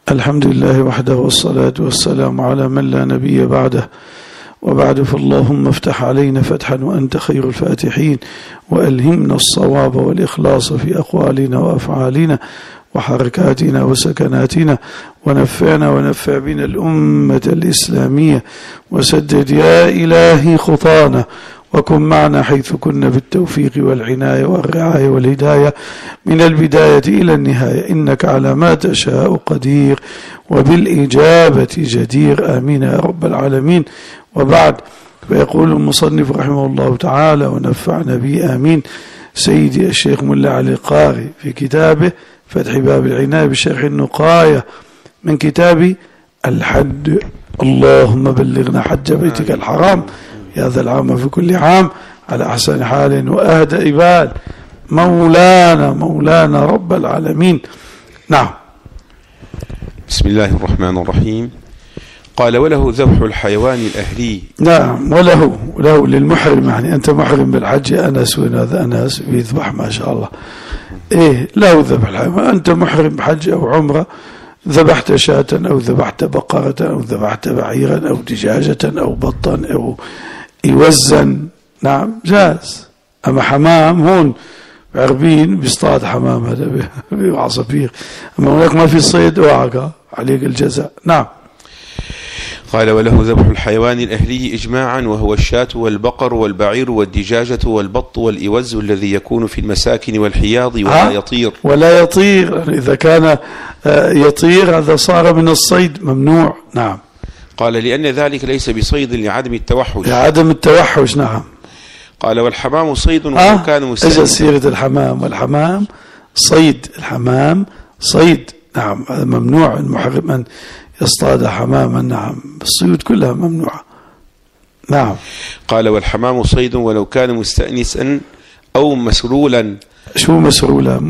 الحمد لله وحده والصلاة والسلام على من لا نبي بعده، وبعد فاللهم افتح علينا فتحا وأنت خير الفاتحين، وألهمنا الصواب والإخلاص في أقوالنا وأفعالنا وحركاتنا وسكناتنا، ونفعنا ونفع بنا الأمة الإسلامية، وسدد يا إلهي خطانا، وكن معنا حيث كنا بالتوفيق والعناية والرعاية والهداية من البداية إلى النهاية، إنك على ما تشاء قدير وبالإجابة جدير، آمين يا رب العالمين. وبعد، فيقول المصنف رحمه الله تعالى ونفعنا به آمين سيدي الشيخ ملا علي القاري في كتابه فتح باب العناية بشرح النقاية من كتاب الحج. اللهم بلغنا حج بيتك الحرام في هذا العام وفي كل عام على أحسن حال وأهدى بال، مولانا رب العالمين. نعم. بسم الله الرحمن الرحيم. قال: وله ذبح الحيوان الأهلي. نعم، وله للمحرم، يعني أنت محرم بالحج أنس، وين هذا أنس بيذبح ما شاء الله، له ذبح الحيوان. أنت محرم بحج أو عمرة، ذبحت شاة أو ذبحت بقرة أو ذبحت بعيرا أو دجاجة أو بطا أو يوزن، نعم جاز. أما حمام هون عربين بيصطاد حمام، هذا بعصافير، أما هناك ما في صيد وعقا عليك الجزاء. نعم. قال: وله ذبح الحيوان الأهلي إجماعا، وهو الشاة والبقر والبعير والدجاجة والبط والإوز الذي يكون في المساكن والحياض ولا يطير. إذا كان يطير هذا صار من الصيد ممنوع. نعم. قال: لأن ذلك ليس بصيد لعدم التوحش. نعم. قال: والحمام صيد ولو كان مستأنسا. إجا سيرة الحمام، والحمام صيد، الحمام صيد. نعم، هذا ممنوع المحرم أن يصطاد حماما. نعم، الصيود كلها ممنوعة. نعم. قال: والحمام صيد ولو كان مستأنسا أو مسرولا. شو مسرولا؟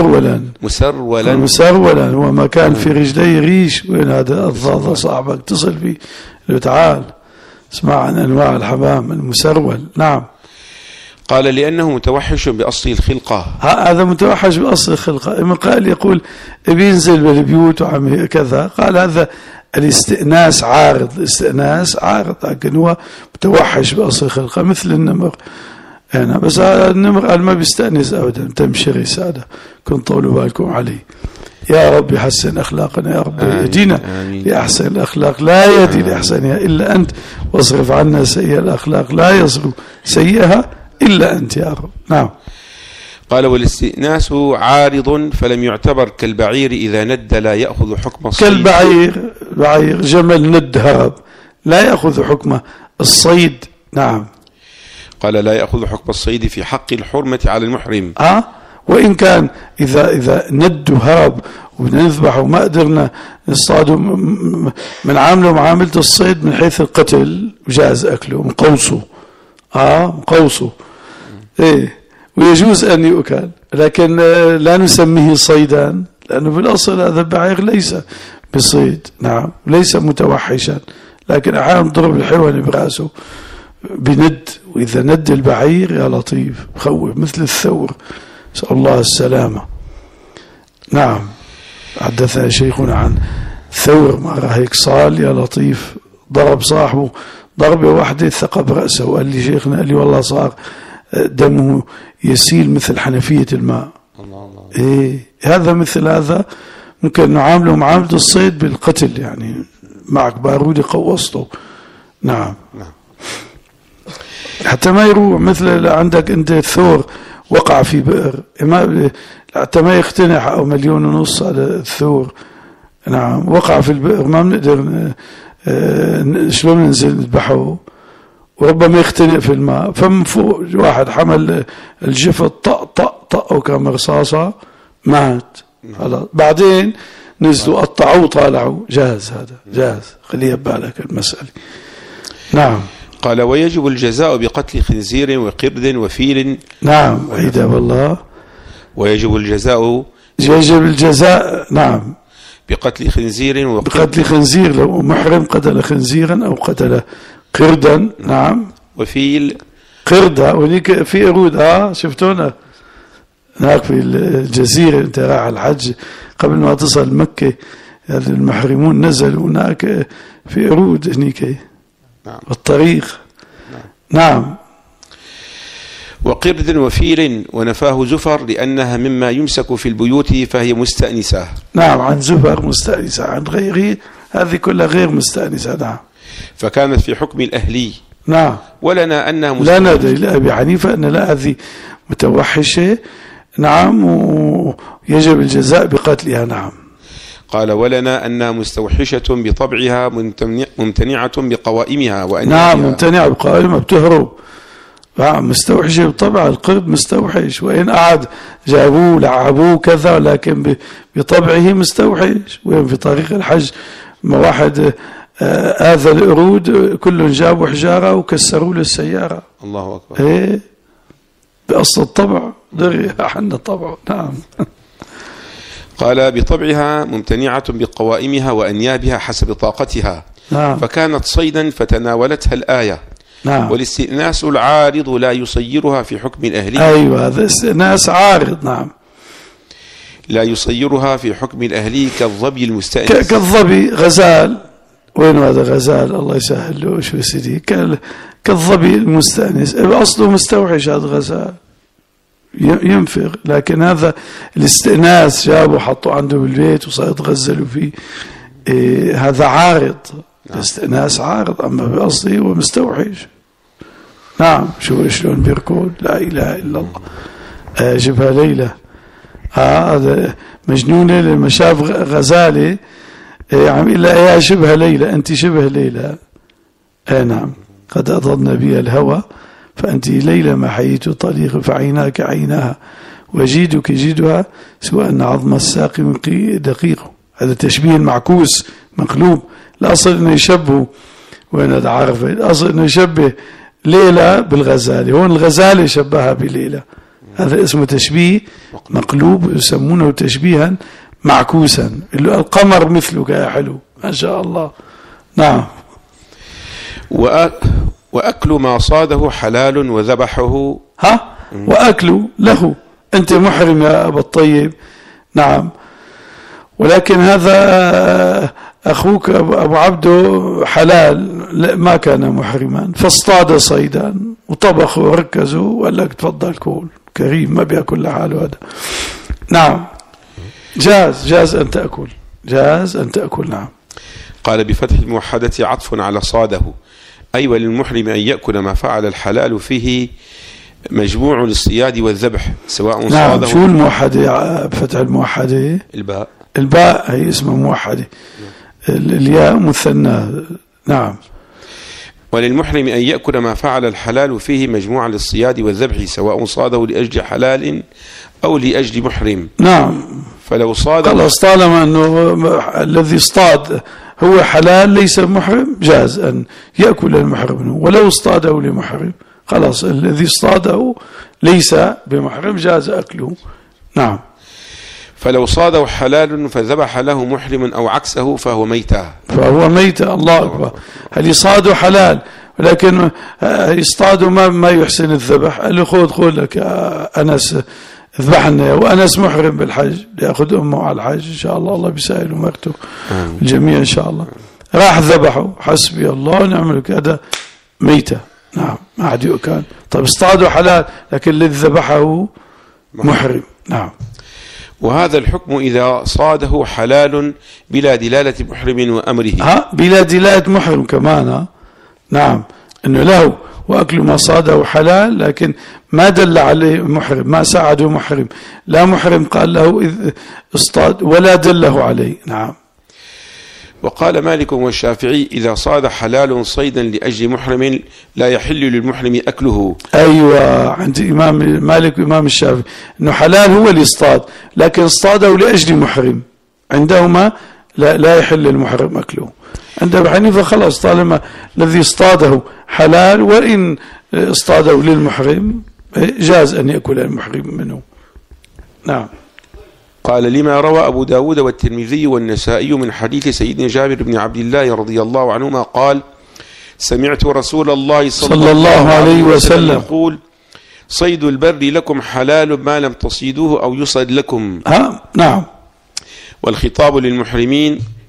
مسرولا هو ما كان في رجليه ريش. وين هذا الضاضة صاحبك اتصل فيه له تعال اسمع عن أنواع الحمام المسرول. نعم. قال: لأنه متوحش بأصل الخلقة. هذا متوحش بأصل الخلقة. إما قال يقول بينزل بالبيوت وعم كذا، قال هذا الاستئناس عارض، لكن هو متوحش بأصل الخلقة مثل النمر. يعني بس النمر قال ما بيستأنس أبدا، تمشي سادة، كنت طولوا بالكم عليه. يا رب يحسن أخلاقنا، يا رب يهدينا لأحسن الأخلاق، لا يهدي لأحسنها إلا أنت، واصرف عنا سيئة الأخلاق، لا يصرف سيئها إلا أنت يا رب. نعم. قال: والاستئناس عارض فلم يعتبر كالبعير إذا ند لا يأخذ حكم الصيد. كالبعير جمل ند هرب لا يأخذ حكم الصيد. نعم. قال: لا يأخذ حكم الصيد في حق الحرمة على المحرم. وإن كان إذا ندوا هرب ونذبح وما قدرنا نصطادوا من عامله معاملة الصيد من حيث القتل جاز أكله، مقوصه مقوصه ويجوز أن يؤكل، لكن لا نسميه صيدا، لأنه بالأصل هذا البعير ليس بصيد. نعم، ليس متوحشا، لكن أحيانا ضرب الحيوان برأسه بند، وإذا ند البعير يا لطيف خوف مثل الثور، نسأل الله السلامة. نعم. حدثنا شيخنا عن ثور مرة هيك صال يا لطيف، ضرب صاحبه ضربة واحدة ثقب رأسه، وقال لي شيخنا، قال لي والله صار دمه يسيل مثل حنفية الماء. هذا مثل هذا ممكن نعامله معاملة الصيد بالقتل، يعني معك بارود قوصته. نعم. حتى ما يروح مثل عندك انت الثور وقع في بئر، حتى ما يختنح أو 1.5 مليون هذا الثور. نعم، وقع في البئر، ما بنقدر شلون ننزل نذبحه، وربما يختنق في الماء. فمن فوق واحد حمل الجفت طق وكان رصاصة مات. بعدين نزلوا قطعوا وطالعوا، جاهز، هذا جاهز، خليها ببالك المسألة. نعم. قال: ويجب الجزاء بقتل خنزير وقرد وفيل. نعم، عيدا والله. ويجب الجزاء نعم بقتل خنزير بقتل خنزير، لو محرم قتل خنزيرا أو قتل قردا. نعم. وفيل قردة، وليك في قرود شفتونا هناك في الجزيرة، انت رايح الحج قبل ما تصل مكة، هذا المحرمون نزلوا هناك في قرود هنيك الطريق. نعم. وقرد وفيل ونفاه زفر لأنها مما يمسك في البيوت فهي مستأنسة. نعم، عن زفر مستأنسة، عن غيره هذه كلها غير مستأنسة. نعم. فكانت في حكم الأهلي. نعم. ولنا أنها مستأنسة. لا ندري لأبي حنيفة أن لا، هذه متوحشة. نعم، ويجب الجزاء بقتلها. نعم. قال ولنا أنها مستوحشة بطبعها ممتنعة بقوائمها وأنيابها. نعم، ممتنعة بقوائمها، بتهرب. مستوحشة بطبع القرد، مستوحش، وإن قعد جابوه لعبوه كذا، لكن بطبعه مستوحش. وين في طريق الحج ما واحد آذى القرود، كلهم جابوا حجارة وكسروا له السيارة. الله أكبر. إيه، بأصل الطبع دري حنا طبعه. نعم. قال بطبعها ممتنعة بقوائمها وأنيابها حسب طاقتها. نعم. فكانت صيدا فتناولتها الآية. نعم. والاستئناس العارض لا يصيرها في حكم الأهلي. أيوة، هذا استئناس عارض. نعم. لا يصيرها في حكم الأهلي كالظبي المستأنس. كالظبي غزال. وين هذا غزال؟ الله يسهل له شو سيدي. كالظبي المستأنس، أصله مستوحش هذا غزال، ينفر. لكن هذا الاستئناس جابوا حطوا عنده بالبيت وصار يتغزلوا فيه. هذا عارض. الاستئناس عارض، أما بأصله هو مستوحش. نعم. شلون بيركض؟ لا إله إلا الله. جبها ليلى. هذا مجنونة لما شاف غزالة عم يقول لها يا شبه ليلى، أنت شبه ليلى. نعم. قد أضضنا بها الهوى فأنت ليلى ما حييت طليق، فعيناك عيناها وجيدك جيدها، سواء أن عظم الساق من دقيق. هذا تشبيه معكوس مقلوب. الأصل أنه يشبه، وين هذا عارفة، الأصل أنه يشبه ليلى بالغزالة، هون الغزالة شبهها بليلى. هذا اسمه تشبيه مقلوب، يسمونه تشبيها معكوسا. القمر مثلك يا حلو، ما شاء الله. نعم. وأكل ما صاده حلال وذبحه. وأكل له. أنت محرم يا أبا الطيب. نعم. ولكن هذا أخوك أبو عبده حلال، ما كان محرما، فاصطاد صيدا وطبخوا وركزوا وقال لك تفضل كول، كريم ما بيأكل لحاله هذا. نعم. جاز أن تأكل، جاز أن تأكل. نعم. قال بفتح الموحدة عطف على صاده، أي وللمحرم أن يأكل ما فعل الحلال فيه مجموع للصياد والذبح سواء صاده. نعم. شو الموحدة بفتح الموحدة؟ الباء هي اسمها موحدة، الياء مثنى. نعم. وللمحرم أن يأكل ما فعل الحلال فيه مجموعا للصياد والذبح سواء صاده لأجل حلال أو لأجل محرم. نعم. فلو صاد خلاص، طالما أنه الذي اصطاد هو حلال ليس محرم، جاز أن يأكل المحرم منه. ولو اصطاده لمحرم خلاص، الذي اصطاده ليس بمحرم جاز أكله. نعم. فلو صاده حلال فذبح له محرم أو عكسه فهو ميتة. الله أكبر. هل يصاده حلال ولكن يصطاده ما يحسن الذبح، قال له خذ لك أنس اذبحنا، وأنس محرم بالحج، يأخذ أمه على الحج إن شاء الله. الله بيسهل ومكتب الجميع إن شاء الله. راح ذبحه، حسبي الله ونعم الوكيل، هذا ميتة. نعم. ما عاد يؤكل. طيب اصطاده حلال لكن الذي ذبحه محرم. نعم. وهذا الحكم إذا صاده حلال بلا دلالة محرم وأمره. بلا دلالة محرم كمان. نعم. إنه له وأكل ما صاده حلال، لكن ما دل عليه محرم، ما ساعده محرم، لا محرم قال له إذ اصطاد ولا دله عليه. نعم. وقال مالك والشافعي إذا صاد حلال صيدا لأجل محرم لا يحل للمحرم أكله. أيوة، عند إمام مالك وإمام الشافعي إنه حلال هو اللي اصطاد، لكن اصطاده لأجل محرم، عندهما لا يحل للمحرم أكله. عند أبي حنيفة خلاص، طالما الذي اصطاده حلال وإن اصطاده للمحرم جاز أن يأكل المحرم منه. نعم. قال لما روى أبو داود والترمذي والنسائي من حديث سيدنا جابر بن عبد الله رضي الله عنهما قال سمعت رسول الله صلى الله عليه وسلم يقول صيد البر لكم حلال ما لم تصيدوه أو يصد لكم. نعم. والخطاب للمحرمين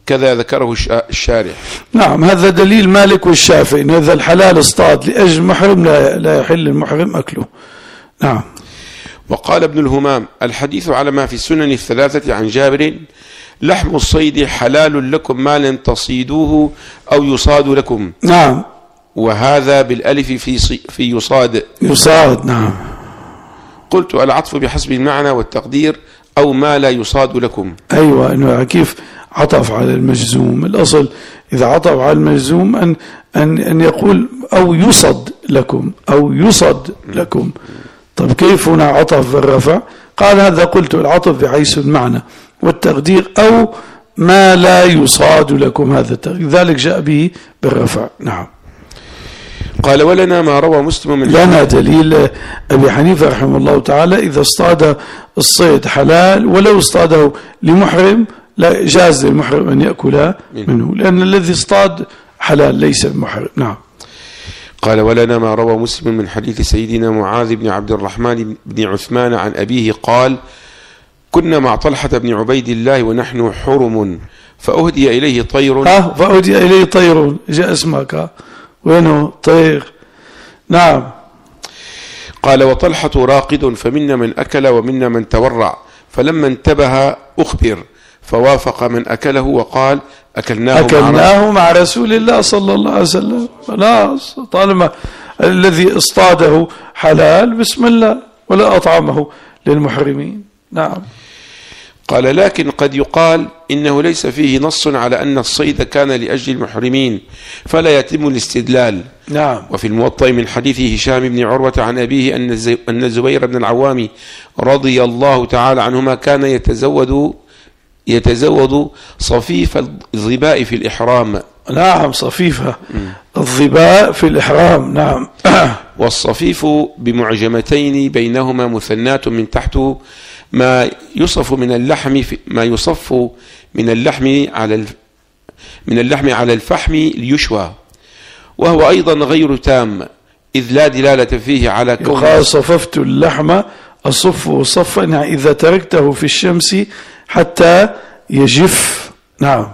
كذا ذكره الشارح. نعم، هذا دليل مالك والشافعي إن هذا الحلال اصطاد لأجل محرم لا يحل المحرم أكله. نعم. وقال ابن الهمام: الحديث على ما في السنن الثلاثة عن جابر: لحم الصيد حلال لكم ما لم تصيدوه أو يصاد لكم. نعم. وهذا بالألف في يصاد. يصاد. نعم. قلت: العطف بحسب المعنى والتقدير أو ما لا يصاد لكم. أيوة، إنه كيف عطف على المجزوم؟ الأصل إذا عطف على المجزوم أن يقول أو يصد لكم أو يصد لكم. طب كيف هنا عطف بالرفع؟ قال: هذا قلت العطف بحيث المعنى والتقدير أو ما لا يصاد لكم، هذا التقدير، ذلك جاء به بالرفع. نعم. قال: ولنا ما روى مسلم من لنا دليل أبي حنيفة رحمه الله تعالى: إذا اصطاد الصيد حلال ولو اصطاده لمحرم لا جاز للمحرم أن يأكل منه، لأن الذي اصطاد حلال ليس محرم. نعم. قال: ولنا ما روى مسلم من حديث سيدنا معاذ بن عبد الرحمن بن عثمان عن أبيه قال: كنا مع طلحة بن عبيد الله ونحن حرم فأهدي إليه طير. فأهدي إليه طير، جاء اسمك وينه طير. نعم. قال: وطلحة راقد فمنا من أكل ومنا من تورع، فلما انتبه أخبر فوافق من أكله وقال: أكلناه مع رسول الله صلى الله عليه وسلم. خلاص، طالما الذي اصطاده حلال بسم الله، ولا أطعمه للمحرمين. نعم. قال: لكن قد يقال إنه ليس فيه نص على أن الصيد كان لأجل المحرمين فلا يتم الاستدلال. نعم. وفي الموطأ من حديث هشام بن عروة عن أبيه أن الزبير بن العوام رضي الله تعالى عنهما كان يتزود صفيف الظباء في الإحرام. نعم، صفيفة الظباء في الإحرام. نعم. والصفيف بمعجمتين بينهما مثنات من تحته ما يصف من اللحم على الفحم ليشوى، وهو أيضا غير تام إذ لا دلالة فيه على كون. يقال: صففت اللحم أصفه صفا إذا تركته في الشمس حتى يجف. نعم.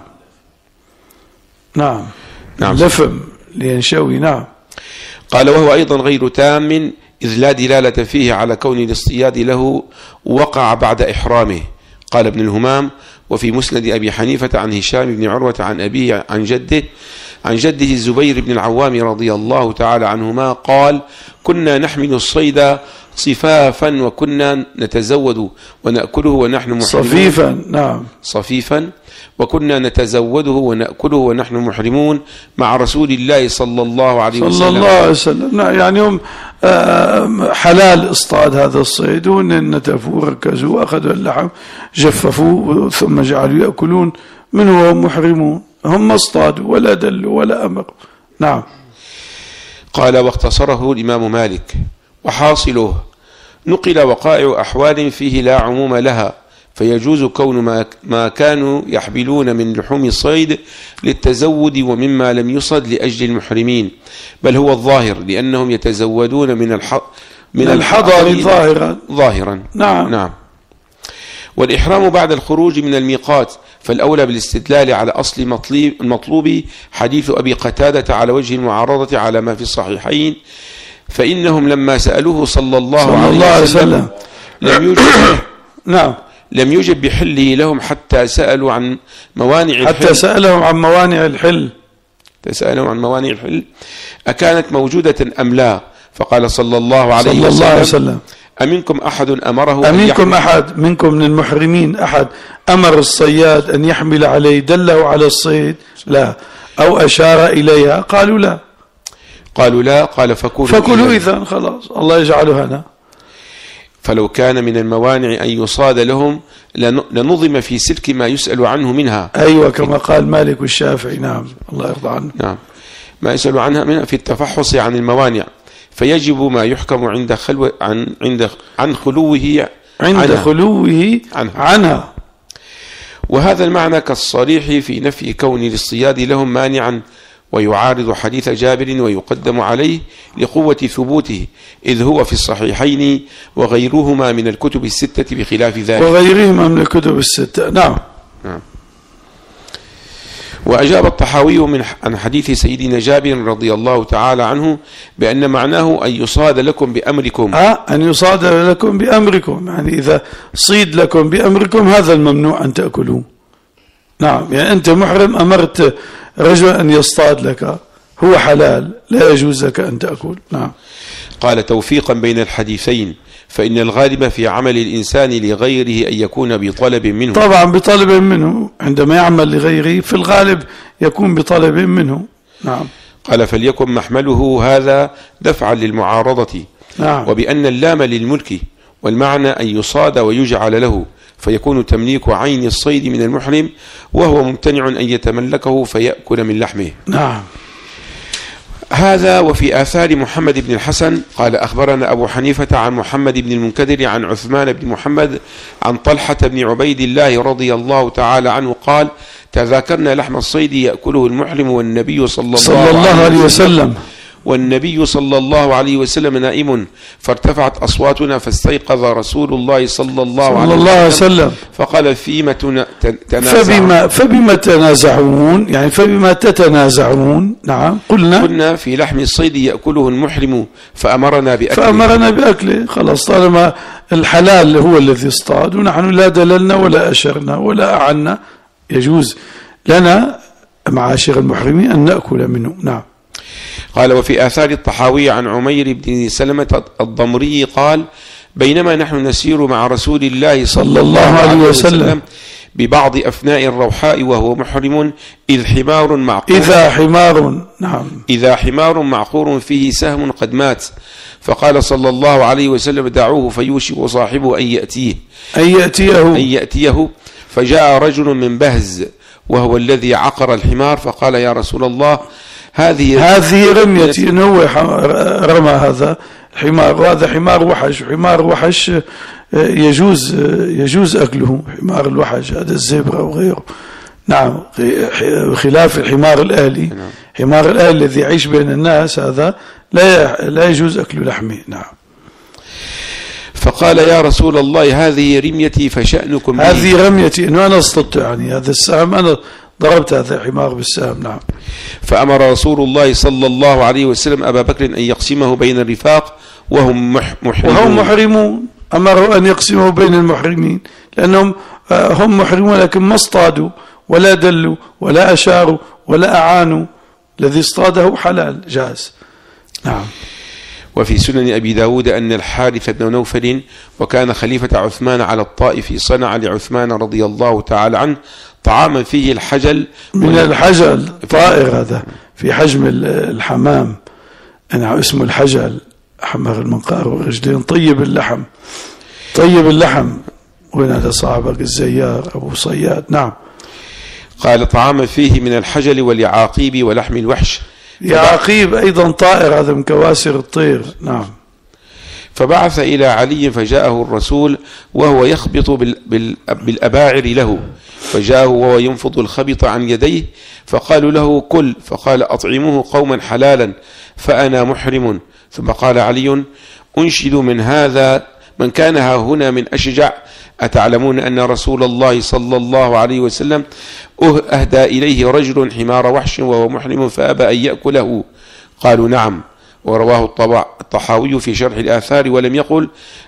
نعم. لفم لينشوي. نعم. قال: وهو أيضا غير تام إذ لا دلالة فيه على كون الاصطياد له وقع بعد إحرامه. قال ابن الهمام: وفي مسند أبي حنيفة عن هشام بن عروة عن أبيه عن جده الزبير بن العوام رضي الله تعالى عنهما قال: كنا نحمل الصيد صفافا وكنا نتزود ونأكله ونحن محرمون. صفيفا. نعم. صفيفا وكنا نتزوده ونأكله ونحن محرمون مع رسول الله صلى الله عليه وسلم. نعم. يعني هم حلال اصطاد هذا الصيد ونتفوا ركزوا وأخذوا اللحم جففوا ثم جعلوا يأكلون منه وهم محرمون، هم اصطادوا ولا دلوا ولا أمروا. نعم. قال: واختصره الإمام مالك. وحاصله نقل وقائع أحوال فيه لا عموم لها، فيجوز كون ما كانوا يحبلون من لحوم الصيد للتزود ومما لم يصد لأجل المحرمين، بل هو الظاهر لأنهم يتزودون من الحضر ظاهرا. نعم. والإحرام بعد الخروج من الميقات، فالأولى بالاستدلال على أصل المطلوب حديث أبي قتادة على وجه المعارضة على ما في الصحيحين، فإنهم لما سألوه صلى الله عليه وسلم لم يجب بحله لهم حتى سألوا عن موانع الحل. حتى سألهم عن موانع الحل. أكانت موجودة أم لا؟ فقال صلى الله عليه وسلم: أمنكم أحد أمره أمنكم أحد منكم من المحرمين أحد أمر الصياد أن يحمل عليه دله على الصيد؟ لا. أو أشار إليها؟ قالوا لا. قال: فكلوا إذن. خلاص، الله يجعله هنا. فلو كان من الموانع أن يصاد لهم لنظم في سلك ما يسأل عنه منها. أيوة، كما قال مالك والشافعي. نعم، الله يرضى عنه. نعم، ما يسأل عنها منها في التفحص عن الموانع، فيجب ما يحكم عند خلوه عنها. وهذا المعنى كالصريح في نفي كون الاصطياد لهم مانعا، ويعارض حديث جابر ويقدم عليه لقوة ثبوته، إذ هو في الصحيحين وغيرهما من الكتب الستة بخلاف ذلك. وغيرهما من الكتب الستة. نعم. وأجاب الطحاوي عن حديث سيدنا جابر رضي الله تعالى عنه بأن معناه أن يصاد لكم بأمركم. أن يصاد لكم بأمركم، يعني إذا صيد لكم بأمركم هذا الممنوع أن تأكلوه. نعم، يعني أنت محرم أمرت رجل أن يصطاد لك، هو حلال لا يجوز لك أن تأكل. نعم. قال توفيقا بين الحديثين، فإن الغالب في عمل الإنسان لغيره أن يكون بطلب منه. طبعا بطلب منه، عندما يعمل لغيره في الغالب يكون بطلب منه. نعم. قال فليكن محمله هذا دفعا للمعارضة. نعم. وبأن اللام للملك، والمعنى أن يصاد ويجعل له، فيكون تمليك عين الصيد من المحرم وهو ممتنع أن يتملكه فيأكل من لحمه. نعم. هذا. وفي آثار محمد بن الحسن قال أخبرنا أبو حنيفة عن محمد بن المنكدر عن عثمان بن محمد عن طلحة بن عبيد الله رضي الله تعالى عنه قال تذاكرنا لحم الصيد يأكله المحرم والنبي صلى الله عليه وسلم والنبي صلى الله عليه وسلم نائم، فارتفعت أصواتنا فاستيقظ رسول الله صلى الله عليه وسلم فقال فيما تنازعون. فبما تنازعون، يعني فبما تتنازعون. نعم. قلنا في لحم الصيد يأكله المحرم فأمرنا بأكله. خلاص، طالما الحلال هو الذي اصطاد ونحن لا دللنا ولا أشرنا ولا أعنا، يجوز لنا معاشر المحرمين أن نأكل منه. نعم. قال وفي آثار الطحاوي عن عمير بن سلمة الضمري قال بينما نحن نسير مع رسول الله صلى الله عليه وسلم ببعض أفناء الروحاء وهو محرم إذا حمار معقور فيه سهم قد مات، فقال صلى الله عليه وسلم دعوه فيوشك صاحبه أن يأتيه فجاء رجل من بهز وهو الذي عقر الحمار فقال يا رسول الله هذه رميتي، إنه رمى هذا الحمار، وهذا حمار وحش يجوز أكله. حمار الوحش هذا الزبرة وغيره. نعم. خلاف الحمار الأهلي. حمار الأهلي الذي يعيش بين الناس هذا لا يجوز أكل لحمه. نعم. فقال يا رسول الله هذه رميتي فشأنكم به. هذه رميتي، إنه أنا اصطدت، يعني هذا السهم أنا ضربت هذا الحمار بالسهم. نعم. فأمر رسول الله صلى الله عليه وسلم أبا بكر أن يقسمه بين الرفاق وهم محرمون. أمروا أن يقسمه بين المحرمين لأنهم هم محرمون، لكن ما اصطادوا ولا دلوا ولا أشاروا ولا أعانوا. الذي اصطاده حلال جاز. نعم. وفي سنن أبي داود أن الحارث بن نوفل وكان خليفة عثمان على الطائف صنع لعثمان رضي الله تعالى عنه طعاما فيه الحجل من الحجل، طائر هذا في حجم الحمام، أنا اسمه الحجل، حمر المنقار والرجلين، طيب اللحم. وين هذا صاحبك الزيار أبو صياد؟ نعم. قال طعاما فيه من الحجل واليعاقيب ولحم الوحش. يعاقيب أيضا طائر، هذا من كواسر الطير. نعم. فبعث إلى علي فجاءه الرسول وهو يخبط بالأباعر له، فجاءه وهو ينفض الخبط عن يديه فقالوا له كل، فقال أطعموه قوما حلالا فأنا محرم. ثم قال علي أنشد من كان ها هنا من أشجع، أتعلمون أن رسول الله صلى الله عليه وسلم أهدى إليه رجل حمار وحش وهو محرم فأبى أن يأكله؟ قالوا نعم. ورواه الطحاوي في شرح الآثار ولم يقل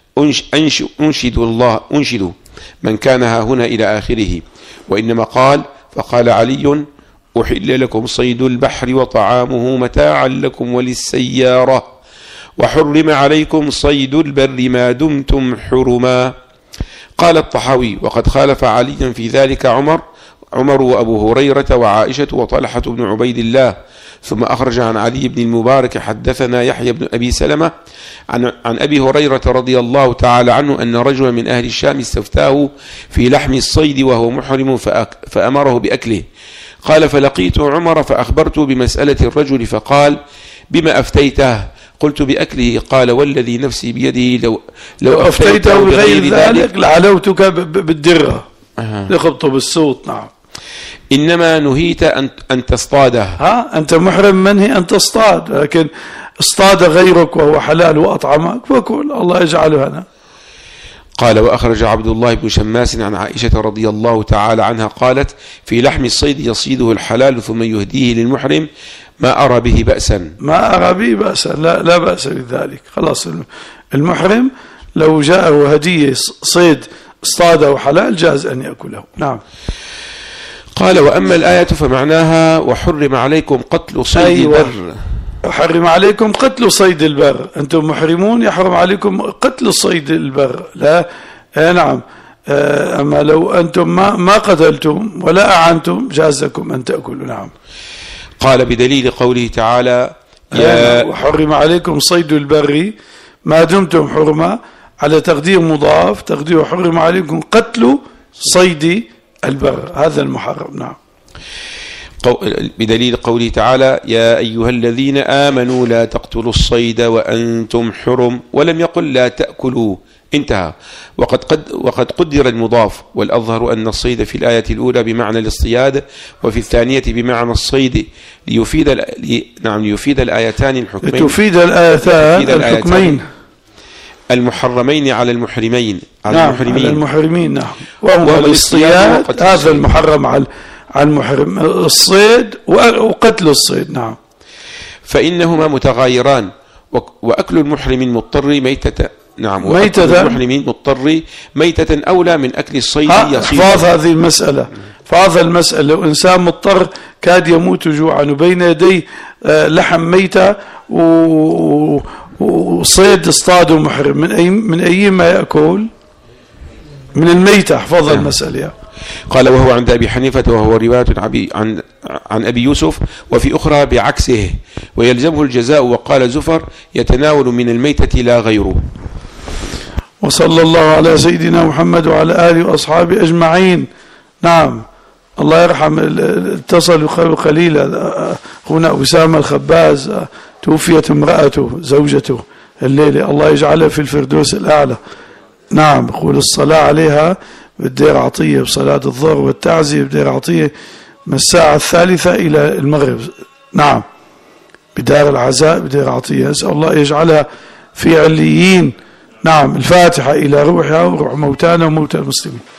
أنشد من كان ها هنا إلى آخره، وإنما قال فقال علي أحل لكم صيد البحر وطعامه متاعا لكم وللسيارة، وحرم عليكم صيد البر ما دمتم حرما. قال الطحاوي وقد خالف عليا في ذلك عمر وأبو هريرة وعائشة وطلحة بن عبيد الله. ثم أخرج عن علي بن المبارك حدثنا يحيى بن أبي سلمة عن أبي هريرة رضي الله تعالى عنه أن رجلا من أهل الشام استفتاه في لحم الصيد وهو محرم فأمره بأكله. قال فلقيت عمر فأخبرته بمسألة الرجل فقال بما أفتيته؟ قلت بأكله. قال والذي نفسي بيده لو أفتيته بغير ذلك لعلوتك بالدرة لخبطه بالصوت. نعم. إنما نهيت أن تصطاده. أنت محرم منهي أن تصطاد، لكن اصطاد غيرك وهو حلال وأطعمك فكل، الله يجعله هنا. قال وأخرج عبد الله بن شماس عن عائشة رضي الله تعالى عنها قالت في لحم الصيد يصيده الحلال ثم يهديه للمحرم ما أرى به بأسا. ما أرى به بأسا، لا بأس بذلك. خلاص المحرم لو جاءه هدية صيد اصطاده حلال جاز أن يأكله. نعم. قال وأما الآية فمعناها وحرم عليكم قتل صيد البر. حرم عليكم قتل صيد البر، أنتم محرمون يحرم عليكم قتل صيد البر. لا نعم. أما لو أنتم ما قتلتم ولا أعنتم جاز لكم أن تأكلوا. نعم. قال بدليل قوله تعالى وحرم عليكم صيد البر ما دمتم حرما، على تقدير مضاف، تقدير حرم عليكم قتل صيد البر، هذا المحرم. نعم. بدليل قوله تعالى يا أيها الذين آمنوا لا تقتلوا الصيد وأنتم حرم، ولم يقل لا تأكلوا، انتهى. وقد قدر المضاف، والأظهر أن الصيد في الآية الأولى بمعنى الاصطياد، وفي الثانية بمعنى الصيد، ليفيد الآيتان الحكمين، تفيد الآيتان الحكمين المحرمين على المحرمين. على المحرمين. نعم. وهو الاصطياد، هذا المحرم على المحرم، الصيد وقتل الصيد. نعم. فإنهما متغايران، وأكل المحرم المضطر ميتة. نعم. وأكل المحرم مضطر ميتة أولى من أكل الصيد يصيد. فاض هذه المسألة، فاض المسألة. لو إنسان مضطر كاد يموت جوعا وبين يديه لحم ميتة وصيد اصطاده محرم، من أي ما يأكل؟ من الميتة. احفظ المسألة. قال وهو عند أبي حنيفة، وهو رواية عن أبي يوسف، وفي أخرى بعكسه، ويلزمه الجزاء. وقال زفر يتناول من الميتة لا غيره. وصلى الله على سيدنا محمد وعلى آله وأصحابه أجمعين. نعم. الله يرحم. اتصل قليلا هنا أسامة الخباز، توفيت امرأته زوجته الليلة، الله يجعلها في الفردوس الأعلى. نعم. يقول الصلاة عليها بدير عطية بصلاة الظهر، والتعزية بدير عطية من الساعة 3 إلى المغرب. نعم. بدار العزاء بدير عطية. أسأل الله يجعلها في عليين. نعم. الفاتحة إلى روحها وروح موتانا وموتى المسلمين.